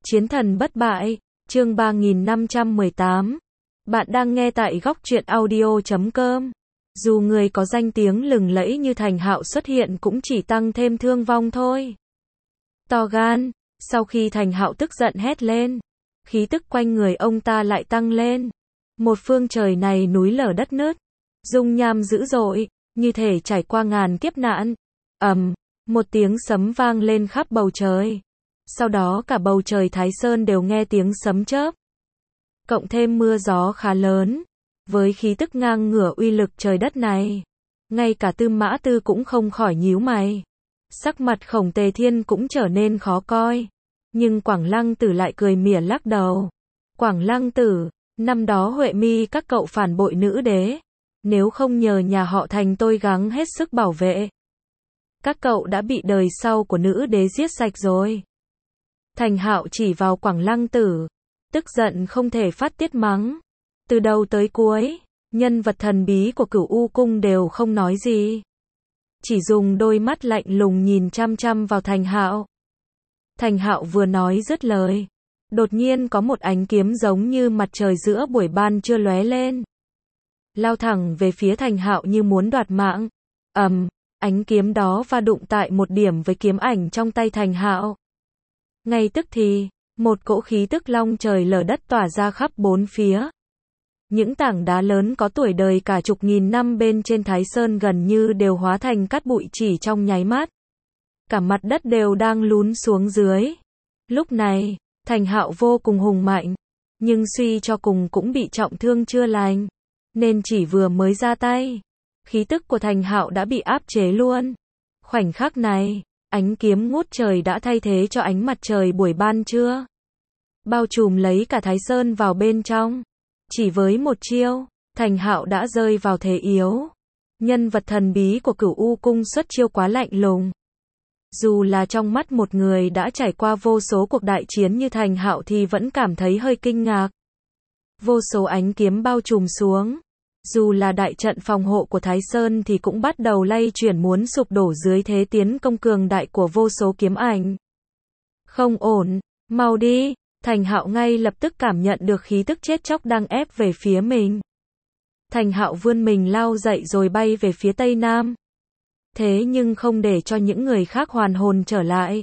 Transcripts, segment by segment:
Chiến thần bất bại, chương 3518. Bạn đang nghe tại góc truyện audio.com. Dù người có danh tiếng lừng lẫy như Thành Hạo xuất hiện cũng chỉ tăng thêm thương vong thôi. To gan, sau khi Thành Hạo tức giận hét lên, khí tức quanh người ông ta lại tăng lên. Một phương trời này núi lở đất nứt, dung nham dữ dội, như thể trải qua ngàn kiếp nạn. Một tiếng sấm vang lên khắp bầu trời. Sau đó cả bầu trời Thái Sơn đều nghe tiếng sấm chớp. Cộng thêm mưa gió khá lớn, với khí tức ngang ngửa uy lực trời đất này, ngay cả Tư Mã Tư cũng không khỏi nhíu mày. Sắc mặt Khổng Tề Thiên cũng trở nên khó coi. Nhưng Quảng Lăng Tử lại cười mỉa lắc đầu. Quảng Lăng Tử, năm đó Huệ Mi các cậu phản bội nữ đế. Nếu không nhờ nhà họ Thành tôi gắng hết sức bảo vệ, các cậu đã bị đời sau của nữ đế giết sạch rồi. Thành Hạo chỉ vào Quảng Lăng Tử, tức giận không thể phát tiết mắng. Từ đầu tới cuối, nhân vật thần bí của Cửu U Cung đều không nói gì. Chỉ dùng đôi mắt lạnh lùng nhìn chăm chăm vào Thành Hạo. Thành Hạo vừa nói dứt lời, đột nhiên có một ánh kiếm giống như mặt trời giữa buổi ban trưa lóe lên, lao thẳng về phía Thành Hạo như muốn đoạt mạng. Ánh kiếm đó va đụng tại một điểm với kiếm ảnh trong tay Thành Hạo. Ngay tức thì, một cỗ khí tức long trời lở đất tỏa ra khắp bốn phía. Những tảng đá lớn có tuổi đời cả chục nghìn năm bên trên Thái Sơn gần như đều hóa thành cát bụi chỉ trong nháy mắt. Cả mặt đất đều đang lún xuống dưới. Lúc này, Thành Hạo vô cùng hùng mạnh, nhưng suy cho cùng cũng bị trọng thương chưa lành, nên chỉ vừa mới ra tay, khí tức của Thành Hạo đã bị áp chế luôn. Khoảnh khắc này, ánh kiếm ngút trời đã thay thế cho ánh mặt trời buổi ban trưa, bao trùm lấy cả Thái Sơn vào bên trong. Chỉ với một chiêu, Thành Hạo đã rơi vào thế yếu. Nhân vật thần bí của Cửu U Cung xuất chiêu quá lạnh lùng. Dù là trong mắt một người đã trải qua vô số cuộc đại chiến như Thành Hạo thì vẫn cảm thấy hơi kinh ngạc. Vô số ánh kiếm bao trùm xuống. Dù là đại trận phòng hộ của Thái Sơn thì cũng bắt đầu lay chuyển muốn sụp đổ dưới thế tiến công cường đại của vô số kiếm ảnh. Không ổn, mau đi. Thành Hạo ngay lập tức cảm nhận được khí tức chết chóc đang ép về phía mình. Thành Hạo vươn mình lao dậy rồi bay về phía tây nam. Thế nhưng không để cho những người khác hoàn hồn trở lại.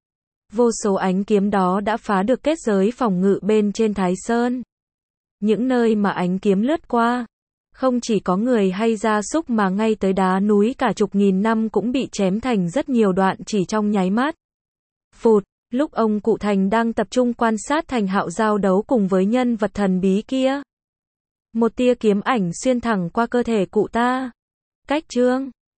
Vô số ánh kiếm đó đã phá được kết giới phòng ngự bên trên Thái Sơn. Những nơi mà ánh kiếm lướt qua, không chỉ có người hay gia súc mà ngay tới đá núi cả chục nghìn năm cũng bị chém thành rất nhiều đoạn chỉ trong nháy mắt. Phụt, lúc ông cụ Thành đang tập trung quan sát Thành Hạo giao đấu cùng với nhân vật thần bí kia, một tia kiếm ảnh xuyên thẳng qua cơ thể cụ ta. Cách chương